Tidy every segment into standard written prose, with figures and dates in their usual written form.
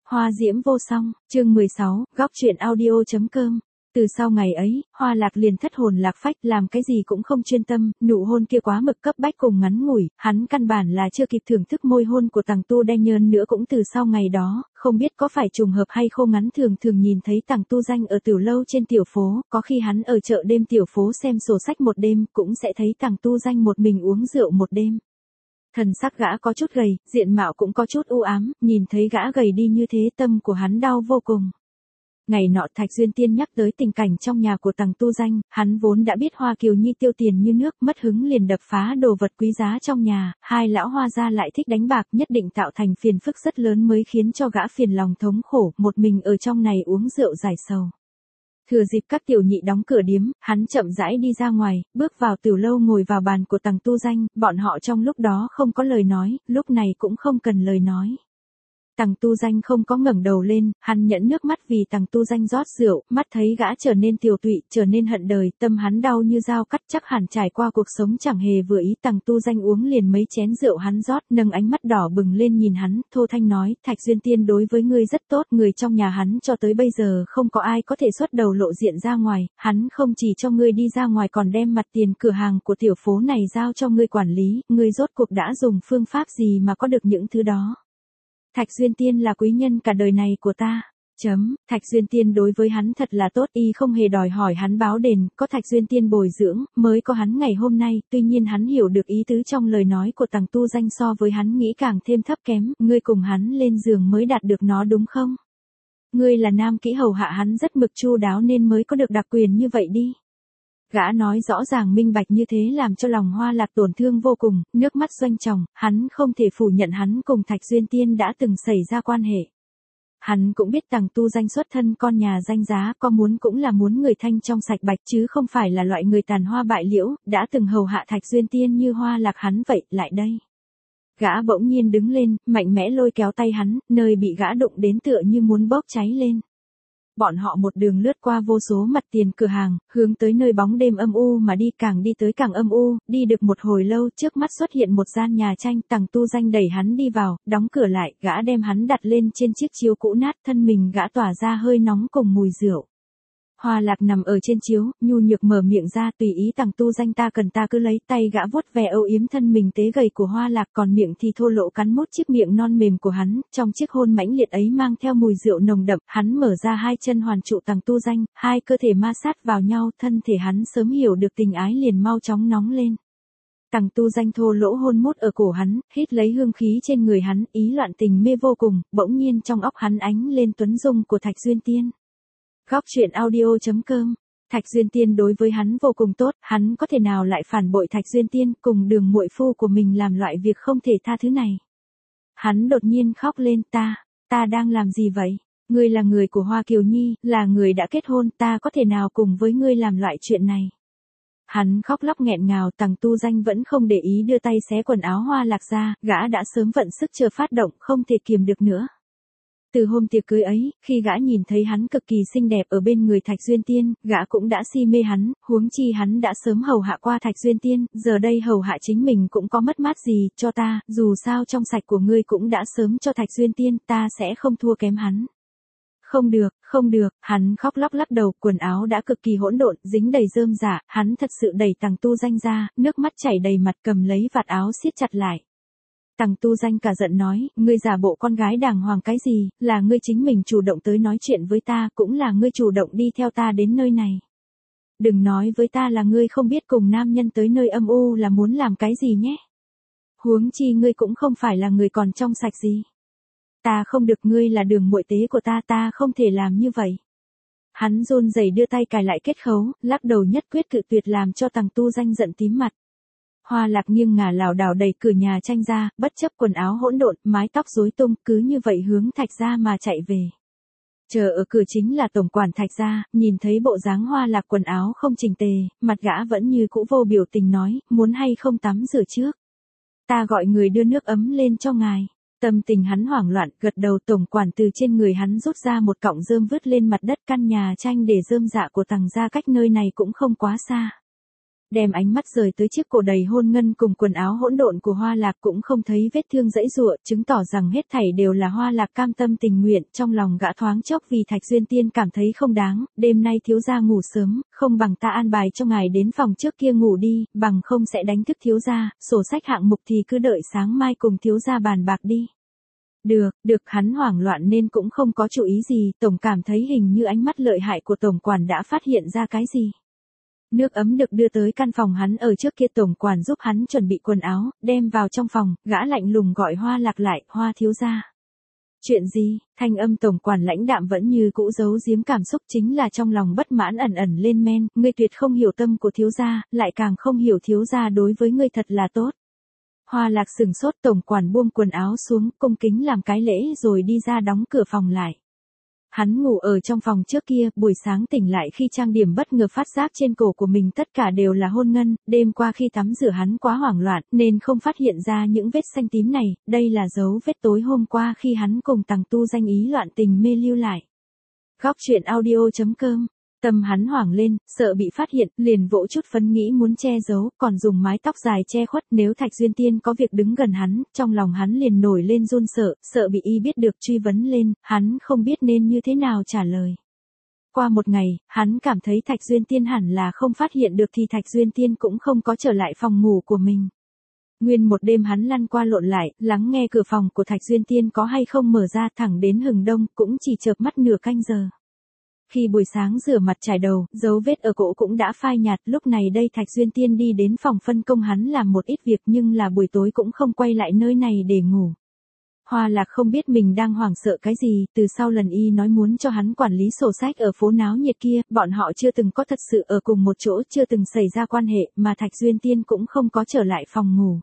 Hoa diễm vô song, chương 16, góc truyện audio.com. Từ sau ngày ấy, Hoa Lạc liền thất hồn lạc phách, làm cái gì cũng không chuyên tâm, nụ hôn kia quá mực cấp bách cùng ngắn ngủi, hắn căn bản là chưa kịp thưởng thức môi hôn của Tằng Tu Đanh Nhơn nữa. Cũng từ sau ngày đó, không biết có phải trùng hợp hay không, ngắn thường thường nhìn thấy Tằng Tu Danh ở tiểu lâu trên tiểu phố, có khi hắn ở chợ đêm tiểu phố xem sổ sách một đêm, cũng sẽ thấy Tằng Tu Danh một mình uống rượu một đêm. Thần sắc gã có chút gầy, diện mạo cũng có chút u ám, nhìn thấy gã gầy đi như thế tâm của hắn đau vô cùng. Ngày nọ Thạch Duyên Tiên nhắc tới tình cảnh trong nhà của Tằng Tu Danh, hắn vốn đã biết Hoa Kiều Nhi tiêu tiền như nước, mất hứng liền đập phá đồ vật quý giá trong nhà, hai lão Hoa gia lại thích đánh bạc, nhất định tạo thành phiền phức rất lớn mới khiến cho gã phiền lòng thống khổ, một mình ở trong này uống rượu giải sầu. Thừa dịp các tiểu nhị đóng cửa điếm, hắn chậm rãi đi ra ngoài, bước vào tiểu lâu ngồi vào bàn của Tằng Tu Danh, bọn họ trong lúc đó không có lời nói, lúc này cũng không cần lời nói. Tằng Tu Danh không có ngẩng đầu lên, hắn nhẫn nước mắt vì Tằng Tu Danh rót rượu, mắt thấy gã trở nên tiều tụy, trở nên hận đời, tâm hắn đau như dao cắt, chắc hẳn trải qua cuộc sống chẳng hề vừa ý. Tằng Tu Danh uống liền mấy chén rượu hắn rót, nâng ánh mắt đỏ bừng lên nhìn hắn, thô thanh nói, Thạch Duyên Tiên đối với ngươi rất tốt, người trong nhà hắn cho tới bây giờ không có ai có thể xuất đầu lộ diện ra ngoài, hắn không chỉ cho ngươi đi ra ngoài còn đem mặt tiền cửa hàng của tiểu phố này giao cho ngươi quản lý, ngươi rốt cuộc đã dùng phương pháp gì mà có được những thứ đó? Thạch Duyên Tiên là quý nhân cả đời này của ta. Thạch Duyên Tiên đối với hắn thật là tốt, y không hề đòi hỏi hắn báo đền, có Thạch Duyên Tiên bồi dưỡng, mới có hắn ngày hôm nay. Tuy nhiên hắn hiểu được ý tứ trong lời nói của Tằng Tu Danh, so với hắn nghĩ càng thêm thấp kém, ngươi cùng hắn lên giường mới đạt được nó đúng không? Ngươi là nam kỹ hầu hạ hắn rất mực chu đáo nên mới có được đặc quyền như vậy đi. Gã nói rõ ràng minh bạch như thế làm cho lòng Hoa Lạc tổn thương vô cùng, nước mắt doanh tròng, hắn không thể phủ nhận hắn cùng Thạch Duyên Tiên đã từng xảy ra quan hệ. Hắn cũng biết Tằng Tu Danh xuất thân con nhà danh giá, có muốn cũng là muốn người thanh trong sạch bạch chứ không phải là loại người tàn hoa bại liễu, đã từng hầu hạ Thạch Duyên Tiên như Hoa Lạc hắn vậy, lại đây. Gã bỗng nhiên đứng lên, mạnh mẽ lôi kéo tay hắn, nơi bị gã đụng đến tựa như muốn bốc cháy lên. Bọn họ một đường lướt qua vô số mặt tiền cửa hàng, hướng tới nơi bóng đêm âm u mà đi, càng đi tới càng âm u, đi được một hồi lâu trước mắt xuất hiện một gian nhà tranh. Tằng Tu Danh đẩy hắn đi vào, đóng cửa lại, gã đem hắn đặt lên trên chiếc chiếu cũ nát, thân mình gã tỏa ra hơi nóng cùng mùi rượu. Hoa Lạc nằm ở trên chiếu, nhu nhược mở miệng ra, tùy ý Tằng Tu Danh ta cần ta cứ lấy. Tay gã vuốt ve âu yếm thân mình tế gầy của Hoa Lạc, còn miệng thì thô lỗ cắn mút chiếc miệng non mềm của hắn, trong chiếc hôn mãnh liệt ấy mang theo mùi rượu nồng đậm. Hắn mở ra hai chân hoàn trụ Tằng Tu Danh, hai cơ thể ma sát vào nhau, thân thể hắn sớm hiểu được tình ái liền mau chóng nóng lên. Tằng Tu Danh thô lỗ hôn mút ở cổ hắn, hít lấy hương khí trên người hắn, ý loạn tình mê vô cùng, bỗng nhiên trong óc hắn ánh lên tuấn dung của Thạch Duyên Tiên. Góc truyện audio.com. Thạch Duyên Tiên đối với hắn vô cùng tốt, hắn có thể nào lại phản bội Thạch Duyên Tiên, cùng Đường muội phu của mình làm loại việc không thể tha thứ này. Hắn đột nhiên khóc lên, ta đang làm gì vậy? Ngươi là người của Hoa Kiều Nhi, là người đã kết hôn, ta có thể nào cùng với ngươi làm loại chuyện này? Hắn khóc lóc nghẹn ngào. Tằng Tu Danh vẫn không để ý, đưa tay xé quần áo Hoa Lạc ra, gã đã sớm vận sức chờ phát động, không thể kiềm được nữa. Từ hôm tiệc cưới ấy, khi gã nhìn thấy hắn cực kỳ xinh đẹp ở bên người Thạch Duyên Tiên, gã cũng đã si mê hắn, huống chi hắn đã sớm hầu hạ qua Thạch Duyên Tiên, giờ đây hầu hạ chính mình cũng có mất mát gì, cho ta, dù sao trong sạch của ngươi cũng đã sớm cho Thạch Duyên Tiên, ta sẽ không thua kém hắn. Không được, hắn khóc lóc lắc đầu, quần áo đã cực kỳ hỗn độn, dính đầy rơm rả, hắn thật sự đẩy Tằng Tu Danh ra, nước mắt chảy đầy mặt, cầm lấy vạt áo siết chặt lại. Tằng Tu Danh cả giận nói, ngươi giả bộ con gái đàng hoàng cái gì, là ngươi chính mình chủ động tới nói chuyện với ta, cũng là ngươi chủ động đi theo ta đến nơi này. Đừng nói với ta là ngươi không biết cùng nam nhân tới nơi âm u là muốn làm cái gì nhé. Huống chi ngươi cũng không phải là người còn trong sạch gì. Ta không được, ngươi là Đường muội tế của ta không thể làm như vậy. Hắn run rẩy đưa tay cài lại kết khấu, lắc đầu nhất quyết cự tuyệt, làm cho Tằng Tu Danh giận tím mặt. Hoa Lạc nghiêng ngả lảo đảo đẩy cửa nhà tranh ra, bất chấp quần áo hỗn độn, mái tóc rối tung, cứ như vậy hướng Thạch gia mà chạy về. Chờ ở cửa chính là tổng quản Thạch gia, nhìn thấy bộ dáng Hoa Lạc quần áo không chỉnh tề, mặt gã vẫn như cũ vô biểu tình nói, muốn hay không tắm rửa trước? Ta gọi người đưa nước ấm lên cho ngài. Tâm tình hắn hoảng loạn, gật đầu. Tổng quản từ trên người hắn rút ra một cọng rơm vứt lên mặt đất. Căn nhà tranh để rơm dạ của Tằng gia cách nơi này cũng không quá xa. Đem ánh mắt rời tới chiếc cổ đầy hôn ngân cùng quần áo hỗn độn của Hoa Lạc cũng không thấy vết thương dẫy dụa, chứng tỏ rằng hết thảy đều là Hoa Lạc cam tâm tình nguyện, trong lòng gã thoáng chốc vì Thạch Duyên Tiên cảm thấy không đáng, đêm nay thiếu gia ngủ sớm, không bằng ta an bài cho ngài đến phòng trước kia ngủ đi, bằng không sẽ đánh thức thiếu gia, sổ sách hạng mục thì cứ đợi sáng mai cùng thiếu gia bàn bạc đi. Được, hắn hoảng loạn nên cũng không có chú ý gì, tổng cảm thấy hình như ánh mắt lợi hại của tổng quản đã phát hiện ra cái gì. Nước ấm được đưa tới căn phòng hắn ở trước kia, tổng quản giúp hắn chuẩn bị quần áo, đem vào trong phòng, gã lạnh lùng gọi Hoa Lạc lại, Hoa thiếu gia. Chuyện gì? Thanh âm tổng quản lãnh đạm vẫn như cũ giấu giếm cảm xúc, chính là trong lòng bất mãn ẩn ẩn lên men, ngươi tuyệt không hiểu tâm của thiếu gia, lại càng không hiểu thiếu gia đối với ngươi thật là tốt. Hoa Lạc sừng sốt, tổng quản buông quần áo xuống, cung kính làm cái lễ rồi đi ra đóng cửa phòng lại. Hắn ngủ ở trong phòng trước kia, buổi sáng tỉnh lại khi trang điểm bất ngờ phát giác trên cổ của mình tất cả đều là hôn ngân, đêm qua khi tắm rửa hắn quá hoảng loạn nên không phát hiện ra những vết xanh tím này, đây là dấu vết tối hôm qua khi hắn cùng Tằng Tu Danh ý loạn tình mê lưu lại. Góc truyện audio.com. Tâm hắn hoảng lên, sợ bị phát hiện, liền vỗ chút phấn nghĩ muốn che giấu, còn dùng mái tóc dài che khuất, nếu Thạch Duyên Tiên có việc đứng gần hắn, trong lòng hắn liền nổi lên run sợ bị y biết được truy vấn lên, hắn không biết nên như thế nào trả lời. Qua một ngày, hắn cảm thấy Thạch Duyên Tiên hẳn là không phát hiện được thì Thạch Duyên Tiên cũng không có trở lại phòng ngủ của mình. Nguyên một đêm hắn lăn qua lộn lại, lắng nghe cửa phòng của Thạch Duyên Tiên có hay không mở ra, thẳng đến hừng đông, cũng chỉ chợp mắt nửa canh giờ. Khi buổi sáng rửa mặt chải đầu, dấu vết ở cổ cũng đã phai nhạt, lúc này đây Thạch Duyên Tiên đi đến phòng phân công hắn làm một ít việc nhưng là buổi tối cũng không quay lại nơi này để ngủ. Hoa Lạc không biết mình đang hoảng sợ cái gì, từ sau lần y nói muốn cho hắn quản lý sổ sách ở phố náo nhiệt kia, bọn họ chưa từng có thật sự ở cùng một chỗ, chưa từng xảy ra quan hệ, mà Thạch Duyên Tiên cũng không có trở lại phòng ngủ.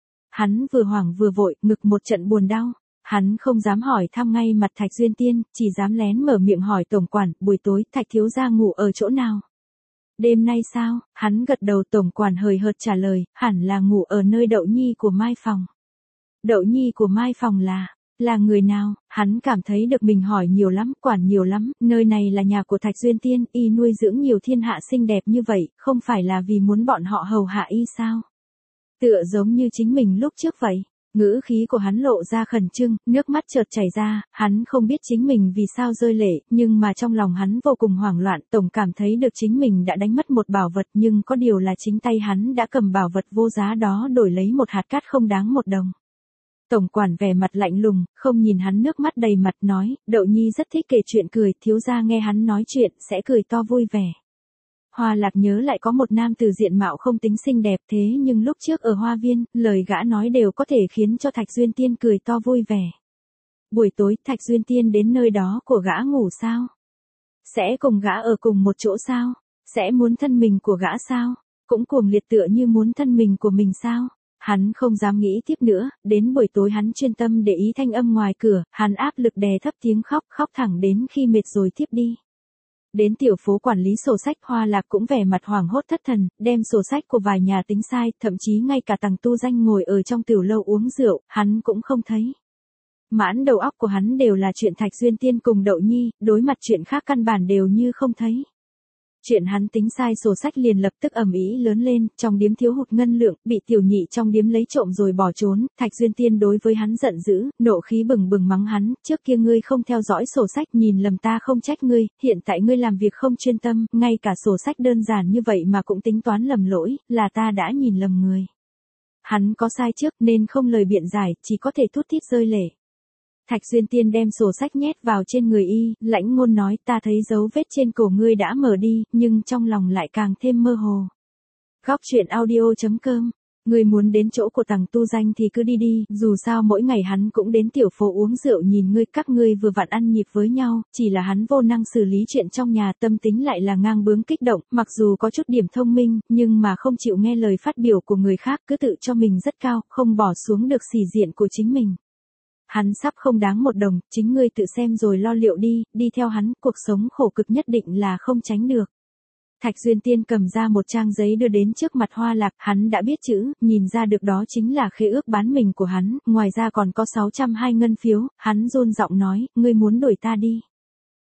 Hắn vừa hoảng vừa vội, ngực một trận buồn đau. Hắn không dám hỏi thăm ngay mặt Thạch Duyên Tiên, chỉ dám lén mở miệng hỏi tổng quản, buổi tối Thạch thiếu gia ngủ ở chỗ nào? Đêm nay sao? Hắn gật đầu, tổng quản hời hợt trả lời, hẳn là ngủ ở nơi Đậu Nhi của Mai Phòng. Đậu Nhi của Mai Phòng là người nào? Hắn cảm thấy được mình hỏi nhiều lắm, quản nhiều lắm, nơi này là nhà của Thạch Duyên Tiên, y nuôi dưỡng nhiều thiên hạ xinh đẹp như vậy, không phải là vì muốn bọn họ hầu hạ y sao? Tựa giống như chính mình lúc trước vậy. Ngữ khí của hắn lộ ra khẩn trương, nước mắt chợt chảy ra, hắn không biết chính mình vì sao rơi lệ, nhưng mà trong lòng hắn vô cùng hoảng loạn, tổng cảm thấy được chính mình đã đánh mất một bảo vật, nhưng có điều là chính tay hắn đã cầm bảo vật vô giá đó đổi lấy một hạt cát không đáng một đồng. Tổng quản vẻ mặt lạnh lùng, không nhìn hắn, nước mắt đầy mặt nói, Đậu Nhi rất thích kể chuyện cười, thiếu gia nghe hắn nói chuyện sẽ cười to vui vẻ. Hoa Lạc nhớ lại có một nam tử diện mạo không tính xinh đẹp, thế nhưng lúc trước ở Hoa Viên, lời gã nói đều có thể khiến cho Thạch Duyên Tiên cười to vui vẻ. Buổi tối, Thạch Duyên Tiên đến nơi đó của gã ngủ sao? Sẽ cùng gã ở cùng một chỗ sao? Sẽ muốn thân mình của gã sao? Cũng cuồng liệt tựa như muốn thân mình của mình sao? Hắn không dám nghĩ tiếp nữa, đến buổi tối hắn chuyên tâm để ý thanh âm ngoài cửa, hắn áp lực đè thấp tiếng khóc thẳng đến khi mệt rồi thiếp đi. Đến tiểu phố quản lý sổ sách, Hoa Lạc cũng vẻ mặt hoảng hốt thất thần, đem sổ sách của vài nhà tính sai, thậm chí ngay cả Tằng Tu Danh ngồi ở trong tiểu lâu uống rượu, hắn cũng không thấy. Mãn đầu óc của hắn đều là chuyện Thạch Duyên Tiên cùng Đậu Nhi, đối mặt chuyện khác căn bản đều như không thấy. Chuyện hắn tính sai sổ sách liền lập tức ầm ĩ lớn lên, trong điếm thiếu hụt ngân lượng, bị tiểu nhị trong điếm lấy trộm rồi bỏ trốn, Thạch Duyên Tiên đối với hắn giận dữ, nộ khí bừng bừng mắng hắn, trước kia ngươi không theo dõi sổ sách, nhìn lầm ta không trách ngươi, hiện tại ngươi làm việc không chuyên tâm, ngay cả sổ sách đơn giản như vậy mà cũng tính toán lầm lỗi, là ta đã nhìn lầm người. Hắn có sai trước nên không lời biện giải, chỉ có thể thút thít rơi lệ. Thạch Duyên Tiên đem sổ sách nhét vào trên người y, lãnh ngôn nói, ta thấy dấu vết trên cổ ngươi đã mở đi, nhưng trong lòng lại càng thêm mơ hồ. Góc truyện audio.com. Ngươi muốn đến chỗ của Tằng Tu Danh thì cứ đi đi, dù sao mỗi ngày hắn cũng đến tiểu phố uống rượu nhìn ngươi, các ngươi vừa vặn ăn nhịp với nhau, chỉ là hắn vô năng xử lý chuyện trong nhà, tâm tính lại là ngang bướng kích động, mặc dù có chút điểm thông minh, nhưng mà không chịu nghe lời phát biểu của người khác, cứ tự cho mình rất cao, không bỏ xuống được sĩ diện của chính mình. Hắn sắp không đáng một đồng, chính ngươi tự xem rồi lo liệu đi theo hắn, cuộc sống khổ cực nhất định là không tránh được. Thạch Duyên Tiên cầm ra một trang giấy đưa đến trước mặt Hoa Lạc, hắn đã biết chữ, nhìn ra được đó chính là khế ước bán mình của hắn, ngoài ra còn có 602 ngân phiếu, hắn run giọng nói, ngươi muốn đuổi ta đi.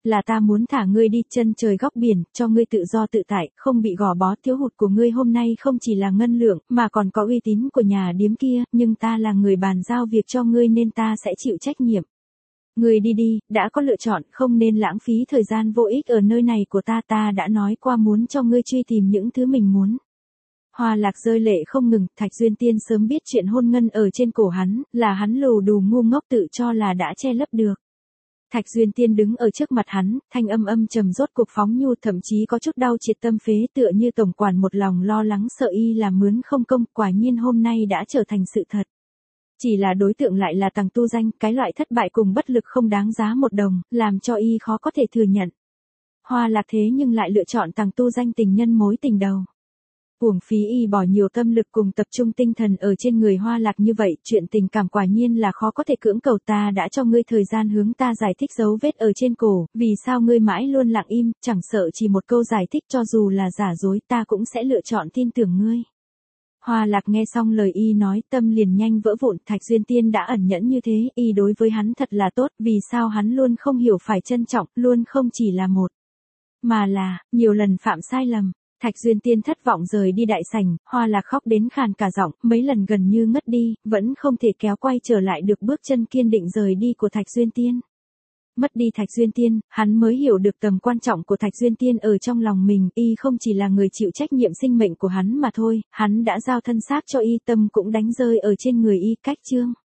là ta muốn thả ngươi đi chân trời góc biển, cho ngươi tự do tự tại, không bị gò bó. Thiếu hụt của ngươi hôm nay không chỉ là ngân lượng, mà còn có uy tín của nhà điếm kia, nhưng ta là người bàn giao việc cho ngươi nên ta sẽ chịu trách nhiệm. Ngươi đi đi, đã có lựa chọn, không nên lãng phí thời gian vô ích ở nơi này của ta đã nói qua muốn cho ngươi truy tìm những thứ mình muốn. Hoa Lạc rơi lệ không ngừng, Thạch Duyên Tiên sớm biết chuyện hôn ngân ở trên cổ hắn, là hắn lù đù ngu ngốc tự cho là đã che lấp được. Thạch Duyên Tiên đứng ở trước mặt hắn, thanh âm trầm rốt cuộc phóng nhu, thậm chí có chút đau triệt tâm phế, tựa như tổng quản một lòng lo lắng sợ y làm mướn không công, quả nhiên hôm nay đã trở thành sự thật. Chỉ là đối tượng lại là Tằng Tu Danh, cái loại thất bại cùng bất lực không đáng giá một đồng, làm cho y khó có thể thừa nhận. Hoa Lạc thế nhưng lại lựa chọn Tằng Tu Danh tình nhân mối tình đầu. Uổng phí y bỏ nhiều tâm lực cùng tập trung tinh thần ở trên người Hoa Lạc như vậy, chuyện tình cảm quả nhiên là khó có thể cưỡng cầu. Ta đã cho ngươi thời gian hướng ta giải thích dấu vết ở trên cổ, vì sao ngươi mãi luôn lặng im, chẳng sợ chỉ một câu giải thích cho dù là giả dối ta cũng sẽ lựa chọn tin tưởng ngươi. Hoa Lạc nghe xong lời y nói, tâm liền nhanh vỡ vụn. Thạch Duyên Tiên đã ẩn nhẫn như thế, y đối với hắn thật là tốt, vì sao hắn luôn không hiểu phải trân trọng, luôn không chỉ là một, mà là nhiều lần phạm sai lầm. Thạch Duyên Tiên thất vọng rời đi đại sảnh, Hoa Lạc khóc đến khàn cả giọng, mấy lần gần như ngất đi, vẫn không thể kéo quay trở lại được bước chân kiên định rời đi của Thạch Duyên Tiên. Mất đi Thạch Duyên Tiên, hắn mới hiểu được tầm quan trọng của Thạch Duyên Tiên ở trong lòng mình, y không chỉ là người chịu trách nhiệm sinh mệnh của hắn mà thôi, hắn đã giao thân xác cho y, tâm cũng đánh rơi ở trên người y. Cách chương